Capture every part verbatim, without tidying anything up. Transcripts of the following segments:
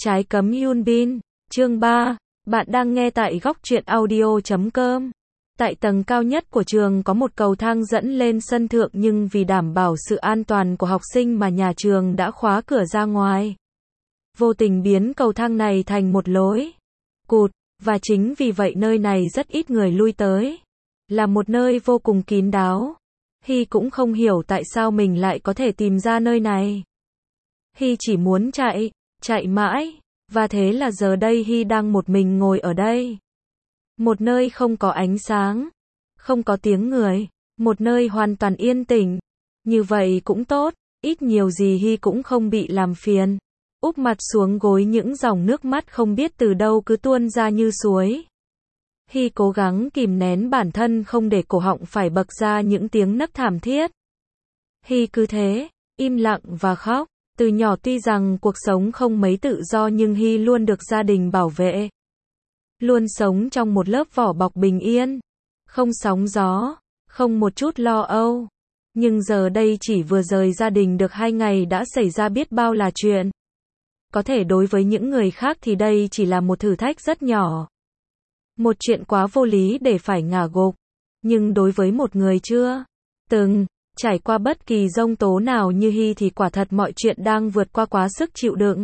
Trái cấm Hyun Bin, chương ba. Bạn đang nghe tại góc truyện audio chấm com. Tại tầng cao nhất của trường có một cầu thang dẫn lên sân thượng, nhưng vì đảm bảo sự an toàn của học sinh mà nhà trường đã khóa cửa ra ngoài. Vô tình biến cầu thang này thành một lối cụt, và chính vì vậy nơi này rất ít người lui tới. Là một nơi vô cùng kín đáo. Hy cũng không hiểu tại sao mình lại có thể tìm ra nơi này. Hy chỉ muốn chạy, chạy mãi, và thế là giờ đây Hy đang một mình ngồi ở đây. Một nơi không có ánh sáng, không có tiếng người, một nơi hoàn toàn yên tĩnh. Như vậy cũng tốt, ít nhiều gì Hy cũng không bị làm phiền. Úp mặt xuống gối, những dòng nước mắt không biết từ đâu cứ tuôn ra như suối. Hy cố gắng kìm nén bản thân không để cổ họng phải bật ra những tiếng nấc thảm thiết. Hy cứ thế, im lặng và khóc. Từ nhỏ tuy rằng cuộc sống không mấy tự do, nhưng Hy luôn được gia đình bảo vệ. Luôn sống trong một lớp vỏ bọc bình yên. Không sóng gió, không một chút lo âu. Nhưng giờ đây chỉ vừa rời gia đình được hai ngày đã xảy ra biết bao là chuyện. Có thể đối với những người khác thì đây chỉ là một thử thách rất nhỏ. Một chuyện quá vô lý để phải ngả gục. Nhưng đối với một người chưa từng trải qua bất kỳ giông tố nào như Hy thì quả thật mọi chuyện đang vượt qua quá sức chịu đựng.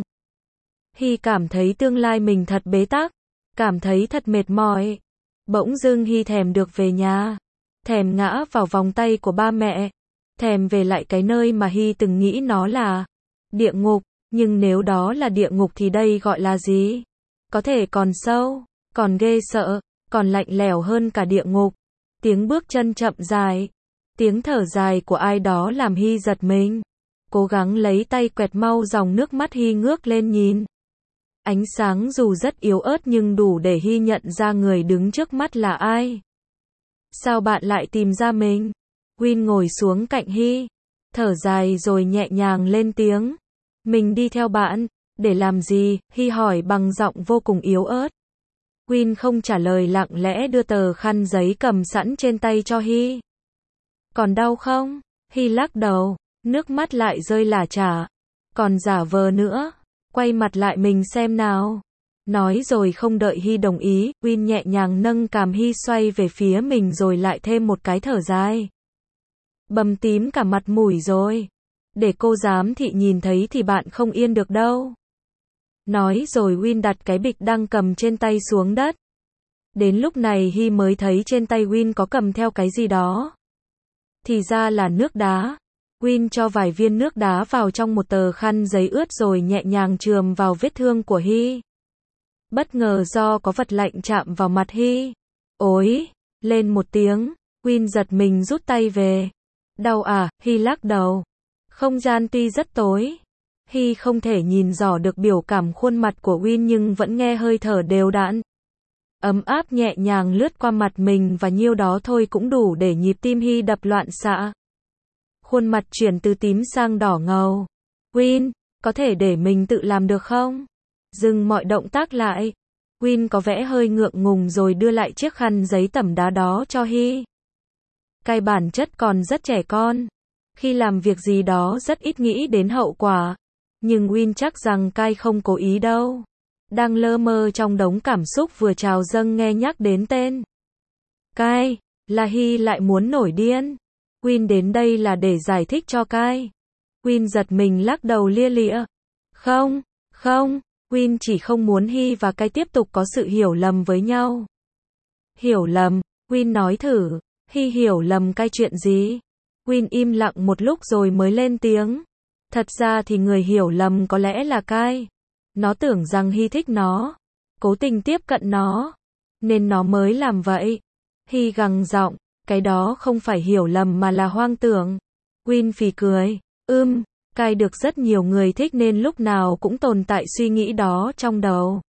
Hy cảm thấy tương lai mình thật bế tắc, cảm thấy thật mệt mỏi. Bỗng dưng Hy thèm được về nhà, thèm ngã vào vòng tay của ba mẹ, thèm về lại cái nơi mà Hy từng nghĩ nó là địa ngục. Nhưng nếu đó là địa ngục thì đây gọi là gì? Có thể còn sâu, còn ghê sợ, còn lạnh lẽo hơn cả địa ngục. Tiếng bước chân chậm dài, tiếng thở dài của ai đó làm Hy giật mình. Cố gắng lấy tay quẹt mau dòng nước mắt, Hy ngước lên nhìn. Ánh sáng dù rất yếu ớt nhưng đủ để Hy nhận ra người đứng trước mắt là ai. Sao bạn lại tìm ra mình? Win ngồi xuống cạnh Hy, thở dài rồi nhẹ nhàng lên tiếng. Mình đi theo bạn, để làm gì? Hy hỏi bằng giọng vô cùng yếu ớt. Win không trả lời, lặng lẽ đưa tờ khăn giấy cầm sẵn trên tay cho Hy. Còn đau không? Hy lắc đầu, nước mắt lại rơi lả chả. Còn giả vờ nữa, quay mặt lại mình xem nào. Nói rồi không đợi Hy đồng ý, Win nhẹ nhàng nâng cằm Hy xoay về phía mình rồi lại thêm một cái thở dài. Bầm tím cả mặt mũi rồi. Để cô giám thị nhìn thấy thì bạn không yên được đâu. Nói rồi Win đặt cái bịch đang cầm trên tay xuống đất. Đến lúc này Hy mới thấy trên tay Win có cầm theo cái gì đó. Thì ra là nước đá. Win cho vài viên nước đá vào trong một tờ khăn giấy ướt rồi nhẹ nhàng chườm vào vết thương của Hy. Bất ngờ do có vật lạnh chạm vào mặt Hy. Ối, lên một tiếng, Win giật mình rút tay về. Đau à? Hy lắc đầu. Không gian tuy rất tối, Hy không thể nhìn rõ được biểu cảm khuôn mặt của Win nhưng vẫn nghe hơi thở đều đặn. Ấm áp nhẹ nhàng lướt qua mặt mình và nhiêu đó thôi cũng đủ để nhịp tim Hy đập loạn xạ. Khuôn mặt chuyển từ tím sang đỏ ngầu. Win, có thể để mình tự làm được không? Dừng mọi động tác lại. Win có vẻ hơi ngượng ngùng rồi đưa lại chiếc khăn giấy tẩm đá đó cho Hy. Cái bản chất còn rất trẻ con. Khi làm việc gì đó rất ít nghĩ đến hậu quả. Nhưng Win chắc rằng Kai không cố ý đâu. Đang lơ mơ trong đống cảm xúc vừa trào dâng nghe nhắc đến tên Kai, là Hy lại muốn nổi điên. Win đến đây là để giải thích cho Kai. Win giật mình lắc đầu lia lịa. Không, không, Win chỉ không muốn Hy và Kai tiếp tục có sự hiểu lầm với nhau. Hiểu lầm? Win nói thử. Hy hiểu lầm Kai chuyện gì? Win im lặng một lúc rồi mới lên tiếng. Thật ra thì người hiểu lầm có lẽ là Kai. Nó tưởng rằng Hy thích nó, cố tình tiếp cận nó, nên nó mới làm vậy. Hy gằn giọng, cái đó không phải hiểu lầm mà là hoang tưởng. Win phì cười, ưm, Kai được rất nhiều người thích nên lúc nào cũng tồn tại suy nghĩ đó trong đầu.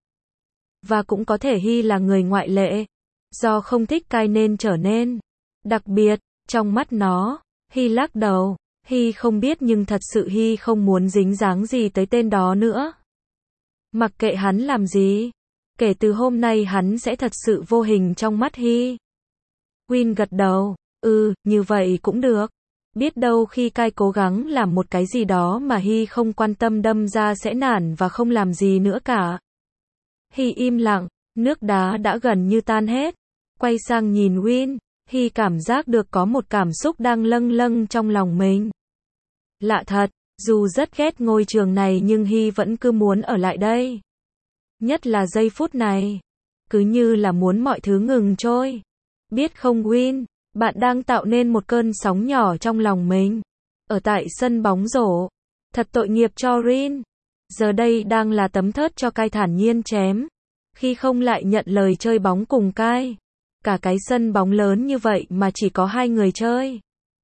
Và cũng có thể Hy là người ngoại lệ. Do không thích Kai nên trở nên đặc biệt trong mắt nó. Hy lắc đầu. Hy không biết nhưng thật sự Hy không muốn dính dáng gì tới tên đó nữa. Mặc kệ hắn làm gì, kể từ hôm nay hắn sẽ thật sự vô hình trong mắt Hy. Win gật đầu, ừ, như vậy cũng được. Biết đâu khi Kai cố gắng làm một cái gì đó mà Hy không quan tâm đâm ra sẽ nản và không làm gì nữa cả. Hy im lặng, nước đá đã gần như tan hết. Quay sang nhìn Win, Hy cảm giác được có một cảm xúc đang lâng lâng trong lòng mình. Lạ thật, dù rất ghét ngôi trường này nhưng Hy vẫn cứ muốn ở lại đây. Nhất là giây phút này. Cứ như là muốn mọi thứ ngừng trôi. Biết không Win, bạn đang tạo nên một cơn sóng nhỏ trong lòng mình. Ở tại sân bóng rổ. Thật tội nghiệp cho Rin. Giờ đây đang là tấm thớt cho Kai thản nhiên chém. Khi không lại nhận lời chơi bóng cùng Kai. Cả cái sân bóng lớn như vậy mà chỉ có hai người chơi.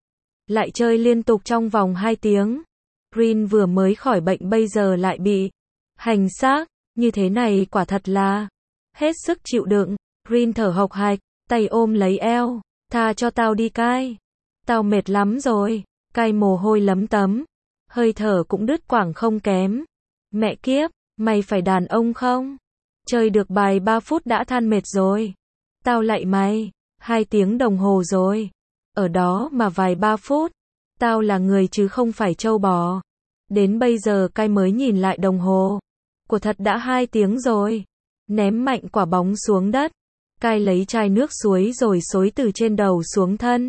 Lại chơi liên tục trong vòng hai tiếng. Rin vừa mới khỏi bệnh bây giờ lại bị hành xác. Như thế này quả thật là hết sức chịu đựng. Rin thở hộc hạch, tay ôm lấy eo. Tha cho tao đi Kai. Tao mệt lắm rồi. Kai mồ hôi lấm tấm. Hơi thở cũng đứt quãng không kém. Mẹ kiếp, mày phải đàn ông không? Chơi được bài ba phút đã than mệt rồi. Tao lạy mày, hai tiếng đồng hồ rồi. Ở đó mà vài ba phút. Tao là người chứ không phải trâu bò. Đến bây giờ Kai mới nhìn lại đồng hồ. Của thật đã hai tiếng rồi. Ném mạnh quả bóng xuống đất. Kai lấy chai nước suối rồi xối từ trên đầu xuống thân.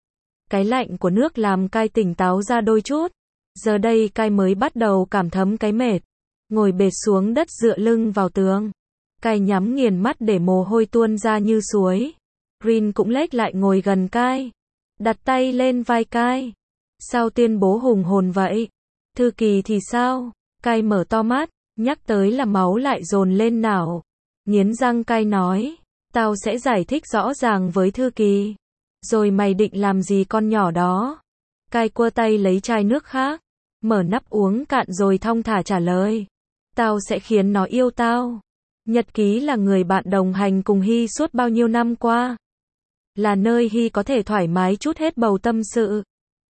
Cái lạnh của nước làm Kai tỉnh táo ra đôi chút. Giờ đây Kai mới bắt đầu cảm thấm cái mệt. Ngồi bệt xuống đất dựa lưng vào tường. Kai nhắm nghiền mắt để mồ hôi tuôn ra như suối. Rin cũng lết lại ngồi gần Kai. Đặt tay lên vai Kai. Sao tuyên bố hùng hồn vậy? Thư Kỳ thì sao? Kai mở to mắt. Nhắc tới là máu lại dồn lên não. Nghiến răng Kai nói. Tao sẽ giải thích rõ ràng với Thư Kỳ. Rồi mày định làm gì con nhỏ đó? Kai cua tay lấy chai nước khác. Mở nắp uống cạn rồi thong thả trả lời. Tao sẽ khiến nó yêu tao. Nhật ký là người bạn đồng hành cùng Hy suốt bao nhiêu năm qua. Là nơi Hy có thể thoải mái trút hết bầu tâm sự.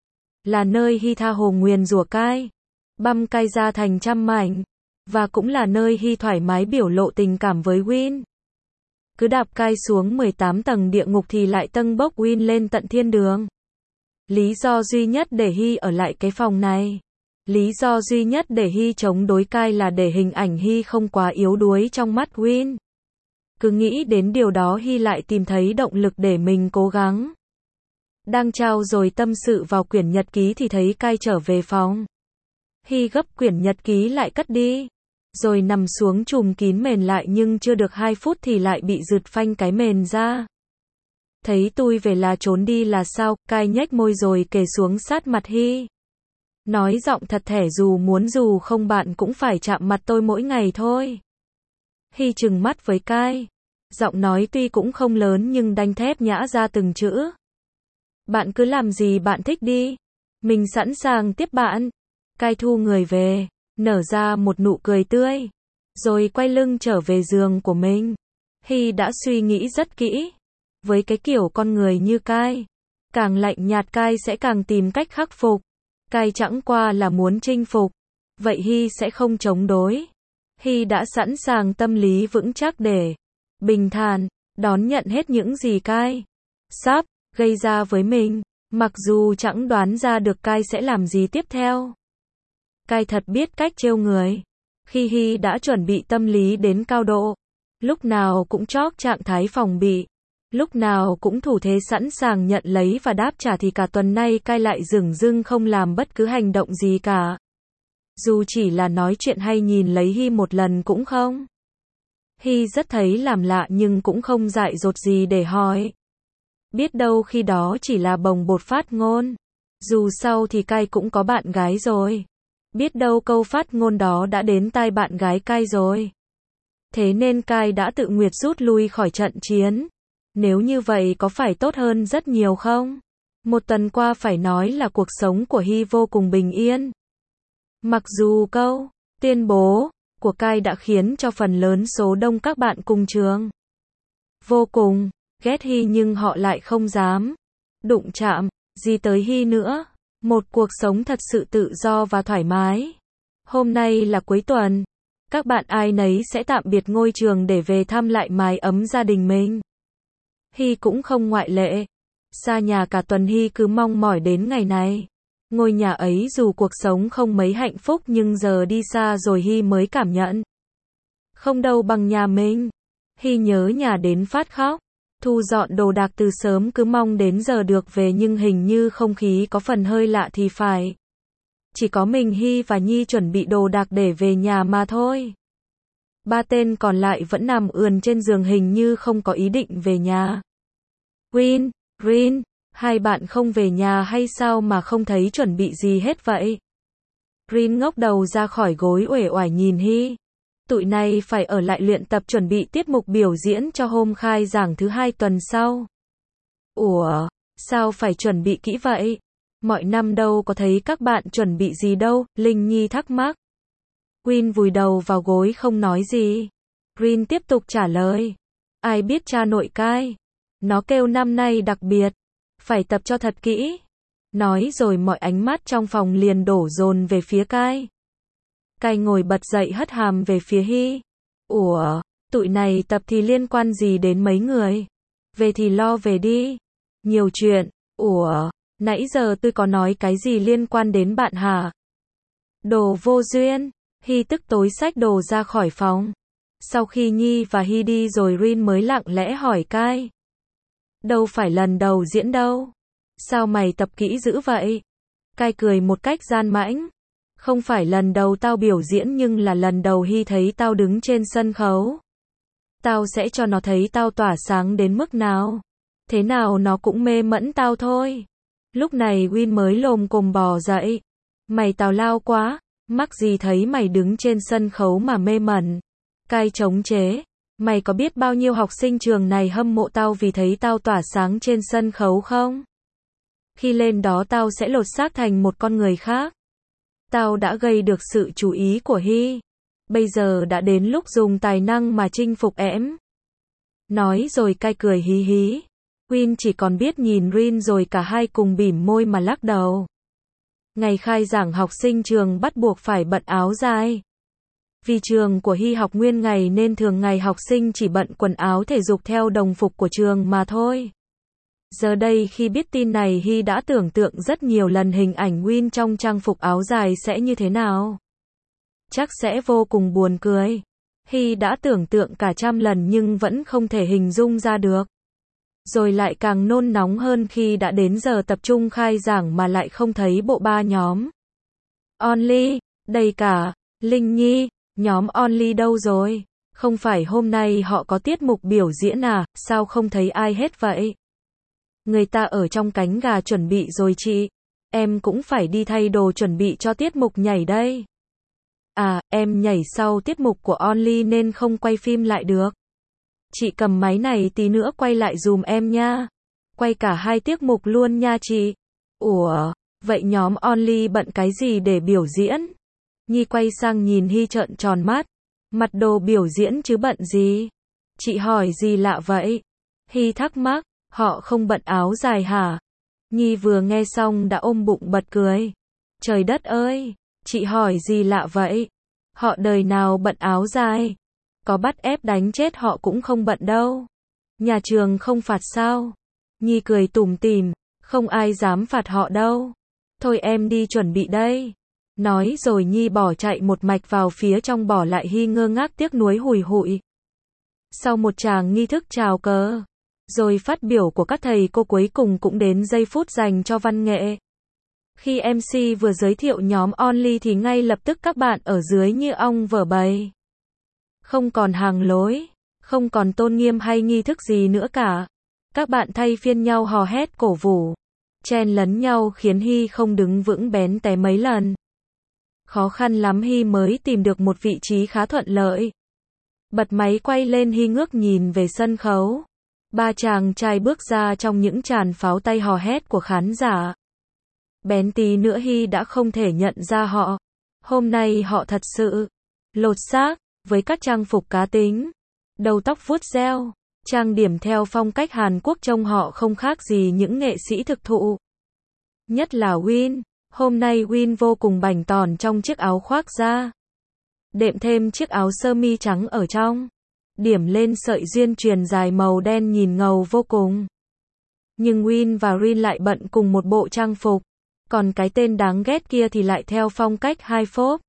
Là nơi Hy tha hồ nguyền rủa Kai. Băm Kai ra thành trăm mảnh. Và cũng là nơi Hy thoải mái biểu lộ tình cảm với Win. Cứ đạp Kai xuống mười tám tầng địa ngục thì lại tâng bốc Win lên tận thiên đường. Lý do duy nhất để Hy ở lại cái phòng này. Lý do duy nhất để Hy chống đối Kai là để hình ảnh Hy không quá yếu đuối trong mắt Win. Cứ nghĩ đến điều đó Hy lại tìm thấy động lực để mình cố gắng. Đang trao dồi tâm sự vào quyển nhật ký thì thấy Kai trở về phòng. Hy gấp quyển nhật ký lại cất đi. Rồi nằm xuống trùm kín mền lại nhưng chưa được hai phút thì lại bị giật phanh cái mền ra. Thấy tôi về là trốn đi là sao? Kai nhếch môi rồi kề xuống sát mặt Hy. Nói giọng thật thẻ dù muốn dù không bạn cũng phải chạm mặt tôi mỗi ngày thôi. Hy trừng mắt với Kai. Giọng nói tuy cũng không lớn nhưng đanh thép nhã ra từng chữ. Bạn cứ làm gì bạn thích đi. Mình sẵn sàng tiếp bạn. Kai thu người về, nở ra một nụ cười tươi. Rồi quay lưng trở về giường của mình. Hy đã suy nghĩ rất kỹ. Với cái kiểu con người như Kai, càng lạnh nhạt Kai sẽ càng tìm cách khắc phục. Kai chẳng qua là muốn chinh phục. Vậy Hy sẽ không chống đối. Hy đã sẵn sàng tâm lý vững chắc để bình thản đón nhận hết những gì Kai sắp gây ra với mình. Mặc dù chẳng đoán ra được Kai sẽ làm gì tiếp theo. Kai thật biết cách trêu người. Khi Hy đã chuẩn bị tâm lý đến cao độ, lúc nào cũng chót trạng thái phòng bị, lúc nào cũng thủ thế sẵn sàng nhận lấy và đáp trả thì cả tuần nay Kai lại dửng dưng không làm bất cứ hành động gì cả. Dù chỉ là nói chuyện hay nhìn lấy Hy một lần cũng không. Hy rất thấy làm lạ nhưng cũng không dại dột gì để hỏi. Biết đâu khi đó chỉ là bồng bột phát ngôn. Dù sau thì Kai cũng có bạn gái rồi. Biết đâu câu phát ngôn đó đã đến tai bạn gái Kai rồi. Thế nên Kai đã tự nguyện rút lui khỏi trận chiến. Nếu như vậy có phải tốt hơn rất nhiều không? Một tuần qua phải nói là cuộc sống của Hy vô cùng bình yên. Mặc dù câu tuyên bố của Kai đã khiến cho phần lớn số đông các bạn cùng trường vô cùng ghét Hy nhưng họ lại không dám đụng chạm gì tới Hy nữa. Một cuộc sống thật sự tự do và thoải mái. Hôm nay là cuối tuần. Các bạn ai nấy sẽ tạm biệt ngôi trường để về thăm lại mái ấm gia đình mình. Hy cũng không ngoại lệ. Xa nhà cả tuần Hy cứ mong mỏi đến ngày này. Ngôi nhà ấy dù cuộc sống không mấy hạnh phúc nhưng giờ đi xa rồi Hy mới cảm nhận. Không đâu bằng nhà mình. Hy nhớ nhà đến phát khóc. Thu dọn đồ đạc từ sớm cứ mong đến giờ được về nhưng hình như không khí có phần hơi lạ thì phải. Chỉ có mình Hy và Nhi chuẩn bị đồ đạc để về nhà mà thôi. Ba tên còn lại vẫn nằm ườn trên giường hình như không có ý định về nhà. Rin, Rin, hai bạn không về nhà hay sao mà không thấy chuẩn bị gì hết vậy? Rin ngóc đầu ra khỏi gối uể oải nhìn Hy. Tụi này phải ở lại luyện tập chuẩn bị tiết mục biểu diễn cho hôm khai giảng thứ hai tuần sau. Ủa, sao phải chuẩn bị kỹ vậy? Mọi năm đâu có thấy các bạn chuẩn bị gì đâu, Linh Nhi thắc mắc. Rin vùi đầu vào gối không nói gì. Rin tiếp tục trả lời. Ai biết cha nội cai. Nó kêu năm nay đặc biệt. Phải tập cho thật kỹ. Nói rồi mọi ánh mắt trong phòng liền đổ dồn về phía cai. Cai ngồi bật dậy hất hàm về phía Hy. Ủa, tụi này tập thì liên quan gì đến mấy người? Về thì lo về đi. Nhiều chuyện. Ủa, nãy giờ tôi có nói cái gì liên quan đến bạn hả? Đồ vô duyên. Hy tức tối xách đồ ra khỏi phòng. Sau khi Nhi và Hy đi rồi Rin mới lặng lẽ hỏi cai. Đâu phải lần đầu diễn đâu. Sao mày tập kỹ dữ vậy? Cai cười một cách gian mãnh. Không phải lần đầu tao biểu diễn nhưng là lần đầu Hy thấy tao đứng trên sân khấu. Tao sẽ cho nó thấy tao tỏa sáng đến mức nào. Thế nào nó cũng mê mẫn tao thôi. Lúc này Win mới lồm cồm bò dậy. Mày tào lao quá, mắc gì thấy mày đứng trên sân khấu mà mê mẩn. Cai chống chế. Mày có biết bao nhiêu học sinh trường này hâm mộ tao vì thấy tao tỏa sáng trên sân khấu không? Khi lên đó tao sẽ lột xác thành một con người khác. Tao đã gây được sự chú ý của Hy. Bây giờ đã đến lúc dùng tài năng mà chinh phục ẻm. Nói rồi cai cười hí hí. Win chỉ còn biết nhìn Rin rồi cả hai cùng bỉm môi mà lắc đầu. Ngày khai giảng học sinh trường bắt buộc phải bận áo dài. Vì trường của Hy học nguyên ngày nên thường ngày học sinh chỉ bận quần áo thể dục theo đồng phục của trường mà thôi. Giờ đây khi biết tin này Hy đã tưởng tượng rất nhiều lần hình ảnh Win trong trang phục áo dài sẽ như thế nào. Chắc sẽ vô cùng buồn cười. Hy đã tưởng tượng cả trăm lần nhưng vẫn không thể hình dung ra được. Rồi lại càng nôn nóng hơn khi đã đến giờ tập trung khai giảng mà lại không thấy bộ ba nhóm. Only, đây cả, Linh Nhi, nhóm Only đâu rồi? Không phải hôm nay họ có tiết mục biểu diễn à, sao không thấy ai hết vậy? Người ta ở trong cánh gà chuẩn bị rồi chị. Em cũng phải đi thay đồ chuẩn bị cho tiết mục nhảy đây. À, em nhảy sau tiết mục của Only nên không quay phim lại được. Chị cầm máy này tí nữa quay lại dùm em nha. Quay cả hai tiết mục luôn nha chị. Ủa, vậy nhóm Only bận cái gì để biểu diễn? Nhi quay sang nhìn Hy trợn tròn mắt. Mặt đồ biểu diễn chứ bận gì? Chị hỏi gì lạ vậy? Hy thắc mắc, họ không bận áo dài hả? Nhi vừa nghe xong đã ôm bụng bật cười. Trời đất ơi, chị hỏi gì lạ vậy? Họ đời nào bận áo dài? Có bắt ép đánh chết họ cũng không bận đâu. Nhà trường không phạt sao? Nhi cười tủm tỉm, không ai dám phạt họ đâu. Thôi em đi chuẩn bị đây. Nói rồi Nhi bỏ chạy một mạch vào phía trong bỏ lại Hy ngơ ngác tiếc nuối hùi hụi. Sau một tràng nghi thức chào cờ, rồi phát biểu của các thầy cô cuối cùng cũng đến giây phút dành cho văn nghệ. Khi em xê vừa giới thiệu nhóm Only thì ngay lập tức các bạn ở dưới như ong vỡ bầy. Không còn hàng lối, không còn tôn nghiêm hay nghi thức gì nữa cả. Các bạn thay phiên nhau hò hét cổ vũ, chen lấn nhau khiến Hy không đứng vững bén té mấy lần. Khó khăn lắm Hy mới tìm được một vị trí khá thuận lợi. Bật máy quay lên Hy ngước nhìn về sân khấu. Ba chàng trai bước ra trong những tràn pháo tay hò hét của khán giả. Bén tí nữa Hy đã không thể nhận ra họ. Hôm nay họ thật sự lột xác, với các trang phục cá tính, đầu tóc vuốt gel, trang điểm theo phong cách Hàn Quốc trông họ không khác gì những nghệ sĩ thực thụ. Nhất là Win, hôm nay Win vô cùng bảnh tỏn trong chiếc áo khoác da. Đệm thêm chiếc áo sơ mi trắng ở trong. Điểm lên sợi duyên chuyền dài màu đen nhìn ngầu vô cùng. Nhưng Win và Rin lại bận cùng một bộ trang phục. Còn cái tên đáng ghét kia thì lại theo phong cách hai phốp.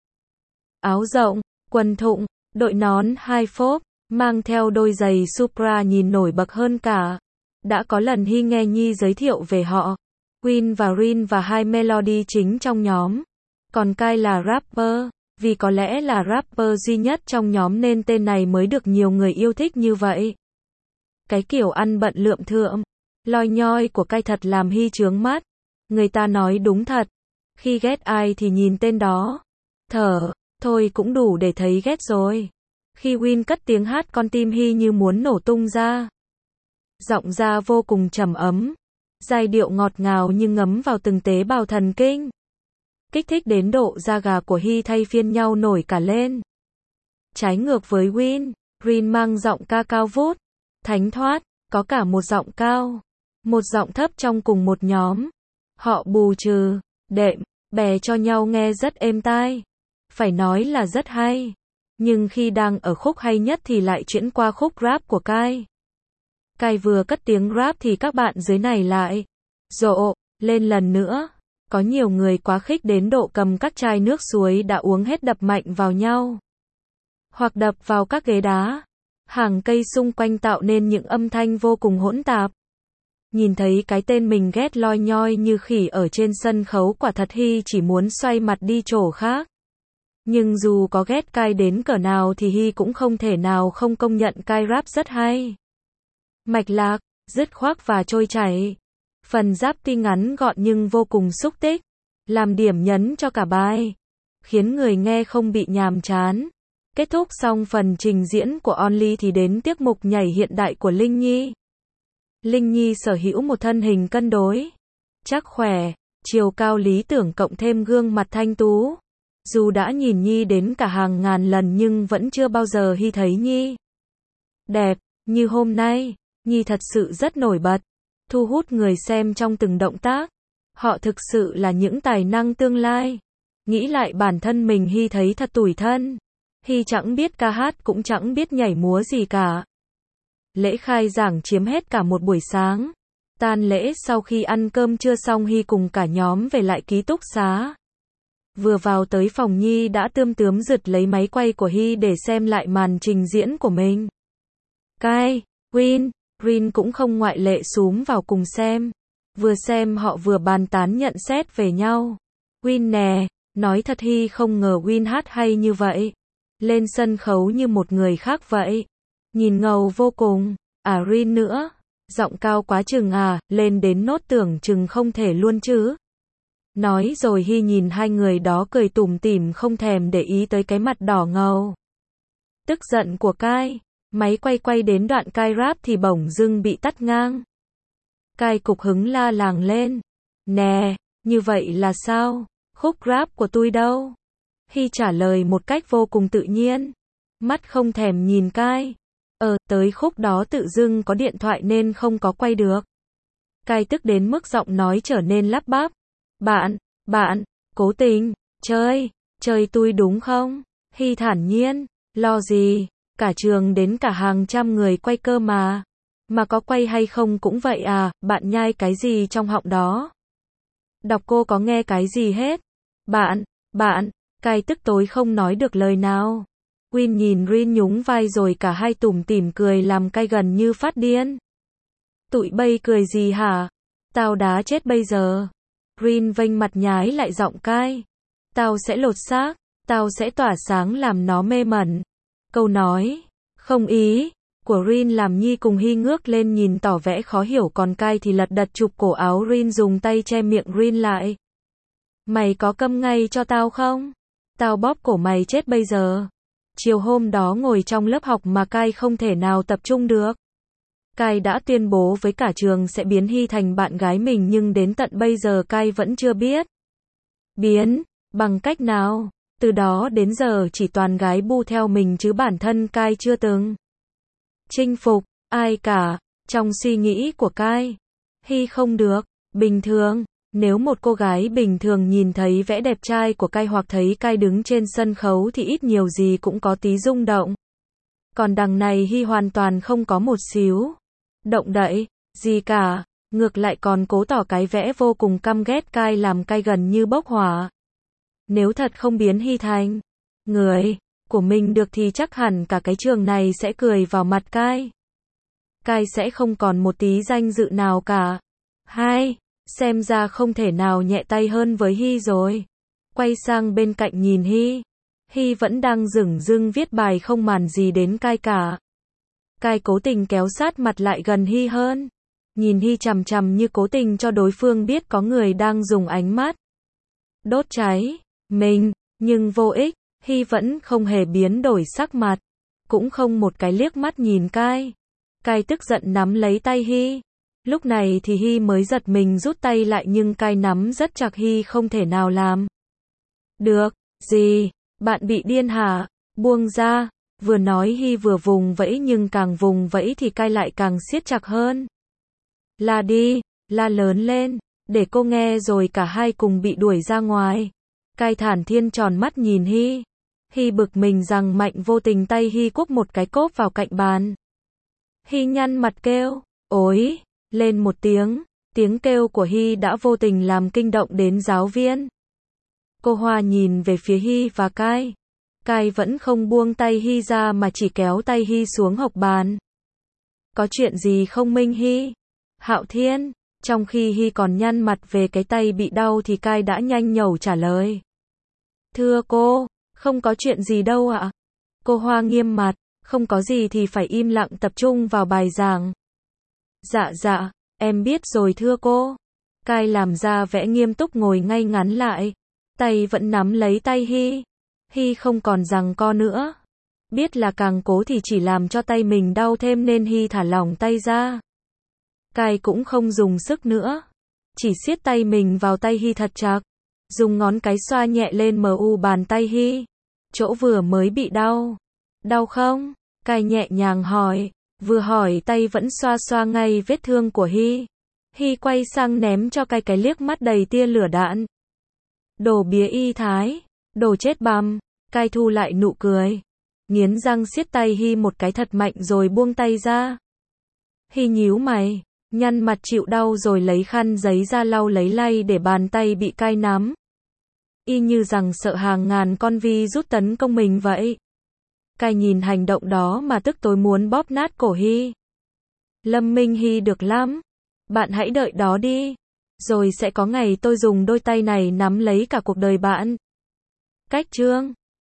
Áo rộng, quần thụng, đội nón hai phốp, mang theo đôi giày Supra nhìn nổi bật hơn cả. Đã có lần Hy nghe Nhi giới thiệu về họ. Win và Rin và hai melody chính trong nhóm. Còn Kai là rapper. Vì có lẽ là rapper duy nhất trong nhóm nên tên này mới được nhiều người yêu thích như vậy. Cái kiểu ăn bận lượm thượm, loi nhoi của Kai thật làm Hy chướng mắt. Người ta nói đúng thật. Khi ghét ai thì nhìn tên đó. Thở, thôi cũng đủ để thấy ghét rồi. Khi Win cất tiếng hát con tim Hy như muốn nổ tung ra. Giọng ra vô cùng trầm ấm. Giai điệu ngọt ngào như ngấm vào từng tế bào thần kinh. Kích thích đến độ da gà của Hy thay phiên nhau nổi cả lên. Trái ngược với Win, Rin mang giọng ca cao vút, thánh thoát, có cả một giọng cao, một giọng thấp trong cùng một nhóm. Họ bù trừ, đệm, bè cho nhau nghe rất êm tai. Phải nói là rất hay. Nhưng khi đang ở khúc hay nhất thì lại chuyển qua khúc rap của Kai. Kai vừa cất tiếng rap thì các bạn dưới này lại rộ lên lần nữa. Có nhiều người quá khích đến độ cầm các chai nước suối đã uống hết đập mạnh vào nhau. Hoặc đập vào các ghế đá. Hàng cây xung quanh tạo nên những âm thanh vô cùng hỗn tạp. Nhìn thấy cái tên mình ghét loi nhoi như khỉ ở trên sân khấu quả thật Hy chỉ muốn xoay mặt đi chỗ khác. Nhưng dù có ghét Kai đến cỡ nào thì Hy cũng không thể nào không công nhận Kai rap rất hay. Mạch lạc, dứt khoát và trôi chảy. Phần rap tuy ngắn gọn nhưng vô cùng xúc tích. Làm điểm nhấn cho cả bài. Khiến người nghe không bị nhàm chán. Kết thúc xong phần trình diễn của Only thì đến tiết mục nhảy hiện đại của Linh Nhi. Linh Nhi sở hữu một thân hình cân đối, chắc khỏe, chiều cao lý tưởng cộng thêm gương mặt thanh tú. Dù đã nhìn Nhi đến cả hàng ngàn lần nhưng vẫn chưa bao giờ Hy thấy Nhi đẹp như hôm nay. Nhi thật sự rất nổi bật, thu hút người xem trong từng động tác. Họ thực sự là những tài năng tương lai. Nghĩ lại bản thân mình Hy thấy thật tủi thân. Hy chẳng biết ca hát cũng chẳng biết nhảy múa gì cả. Lễ khai giảng chiếm hết cả một buổi sáng. Tan lễ sau khi ăn cơm trưa xong Hy cùng cả nhóm về lại ký túc xá. Vừa vào tới phòng Nhi đã tươm tướm rượt lấy máy quay của Hy để xem lại màn trình diễn của mình. Kai, Win, Rin cũng không ngoại lệ xúm vào cùng xem. Vừa xem họ vừa bàn tán nhận xét về nhau. Win nè, nói thật Hy không ngờ Win hát hay như vậy. Lên sân khấu như một người khác vậy. Nhìn ngầu vô cùng. À Rin nữa. Giọng cao quá chừng à, lên đến nốt tưởng chừng không thể luôn chứ. Nói rồi Hy nhìn hai người đó cười tủm tỉm không thèm để ý tới cái mặt đỏ ngầu. Tức giận của Kai. Máy quay quay đến đoạn Kai rap thì bỗng dưng bị tắt ngang. Kai cục hứng la làng lên. Nè, như vậy là sao? Khúc rap của tôi đâu? Hy trả lời một cách vô cùng tự nhiên. Mắt không thèm nhìn Kai. Ờ, tới khúc đó tự dưng có điện thoại nên không có quay được. Kai tức đến mức giọng nói trở nên lắp bắp. Bạn, bạn, cố tình, chơi, chơi tôi đúng không? Hy thản nhiên, lo gì, cả trường đến cả hàng trăm người quay cơ mà. Mà có quay hay không cũng vậy à, bạn nhai cái gì trong họng đó? Đọc cô có nghe cái gì hết? Bạn, bạn, Kai tức tối không nói được lời nào. Win nhìn Rin nhún vai rồi cả hai tủm tỉm cười làm Kai gần như phát điên. Tụi bay cười gì hả? Tao đá chết bây giờ. Rin vênh mặt nhái lại giọng Kai. Tao sẽ lột xác, tao sẽ tỏa sáng làm nó mê mẩn. Câu nói, không ý, của Rin làm Nhi cùng Hy ngước lên nhìn tỏ vẻ khó hiểu còn Kai thì lật đật chụp cổ áo Rin dùng tay che miệng Rin lại. Mày có câm ngay cho tao không? Tao bóp cổ mày chết bây giờ. Chiều hôm đó ngồi trong lớp học mà Kai không thể nào tập trung được. Kai đã tuyên bố với cả trường sẽ biến Hy thành bạn gái mình nhưng đến tận bây giờ Kai vẫn chưa biết. Biến, bằng cách nào? Từ đó đến giờ chỉ toàn gái bu theo mình chứ bản thân Kai chưa từng chinh phục ai cả. Trong suy nghĩ của Kai, Hy không được bình thường. Nếu một cô gái bình thường nhìn thấy vẻ đẹp trai của Kai hoặc thấy Kai đứng trên sân khấu thì ít nhiều gì cũng có tí rung động. Còn đằng này Hy hoàn toàn không có một xíu động đậy gì cả. Ngược lại còn cố tỏ cái vẻ vô cùng căm ghét cai làm cai gần như bốc hỏa. Nếu thật không biến Hy thành người của mình được thì chắc hẳn cả cái trường này sẽ cười vào mặt cai. Cai sẽ không còn một tí danh dự nào cả. Hai, xem ra không thể nào nhẹ tay hơn với Hy rồi. Quay sang bên cạnh nhìn Hy. Hy vẫn đang dửng dưng viết bài không màn gì đến cai cả. Cai cố tình kéo sát mặt lại gần Hy hơn. Nhìn Hy chằm chằm như cố tình cho đối phương biết có người đang dùng ánh mắt đốt cháy mình, nhưng vô ích, Hy vẫn không hề biến đổi sắc mặt, cũng không một cái liếc mắt nhìn cai. Cai tức giận nắm lấy tay Hy. Lúc này thì Hy mới giật mình rút tay lại nhưng cai nắm rất chặt Hy không thể nào làm được gì. Bạn bị điên hả? Buông ra. Vừa nói Hy vừa vùng vẫy nhưng càng vùng vẫy thì cai lại càng siết chặt hơn. La đi, la lớn lên, để cô nghe rồi cả hai cùng bị đuổi ra ngoài. Cai thản thiên tròn mắt nhìn Hy. Hy bực mình rằng mạnh vô tình tay Hy quúc một cái cốp vào cạnh bàn. Hy nhăn mặt kêu, ối, lên một tiếng. Tiếng kêu của Hy đã vô tình làm kinh động đến giáo viên. Cô Hoa nhìn về phía Hy và cai. Cai vẫn không buông tay Hy ra mà chỉ kéo tay Hy xuống hộc bàn. Có chuyện gì không Minh Hy? Hạo Thiên. Trong khi Hy còn nhăn mặt về cái tay bị đau thì cai đã nhanh nhẩu trả lời. Thưa cô, không có chuyện gì đâu ạ. Cô Hoa nghiêm mặt, không có gì thì phải im lặng tập trung vào bài giảng. Dạ dạ, em biết rồi thưa cô. Cai làm ra vẻ nghiêm túc ngồi ngay ngắn lại. Tay vẫn nắm lấy tay Hy. Hy không còn giằng co nữa. Biết là càng cố thì chỉ làm cho tay mình đau thêm nên Hy thả lỏng tay ra. Cai cũng không dùng sức nữa. Chỉ siết tay mình vào tay Hy thật chặt. Dùng ngón cái xoa nhẹ lên mờ u bàn tay Hy. Chỗ vừa mới bị đau. Đau không? Cai nhẹ nhàng hỏi. Vừa hỏi tay vẫn xoa xoa ngay vết thương của Hy. Hy quay sang ném cho Cai cái liếc mắt đầy tia lửa đạn. Đồ bía y thái. Đồ chết băm. Cai thu lại nụ cười. Nghiến răng siết tay Hy một cái thật mạnh rồi buông tay ra. Hy nhíu mày. Nhăn mặt chịu đau rồi lấy khăn giấy ra lau lấy lay để bàn tay bị cai nắm. Y như rằng sợ hàng ngàn con vi rút tấn công mình vậy. Cai nhìn hành động đó mà tức tối muốn bóp nát cổ Hy. Lâm Minh Hy được lắm. Bạn hãy đợi đó đi. Rồi sẽ có ngày tôi dùng đôi tay này nắm lấy cả cuộc đời bạn. Cách chương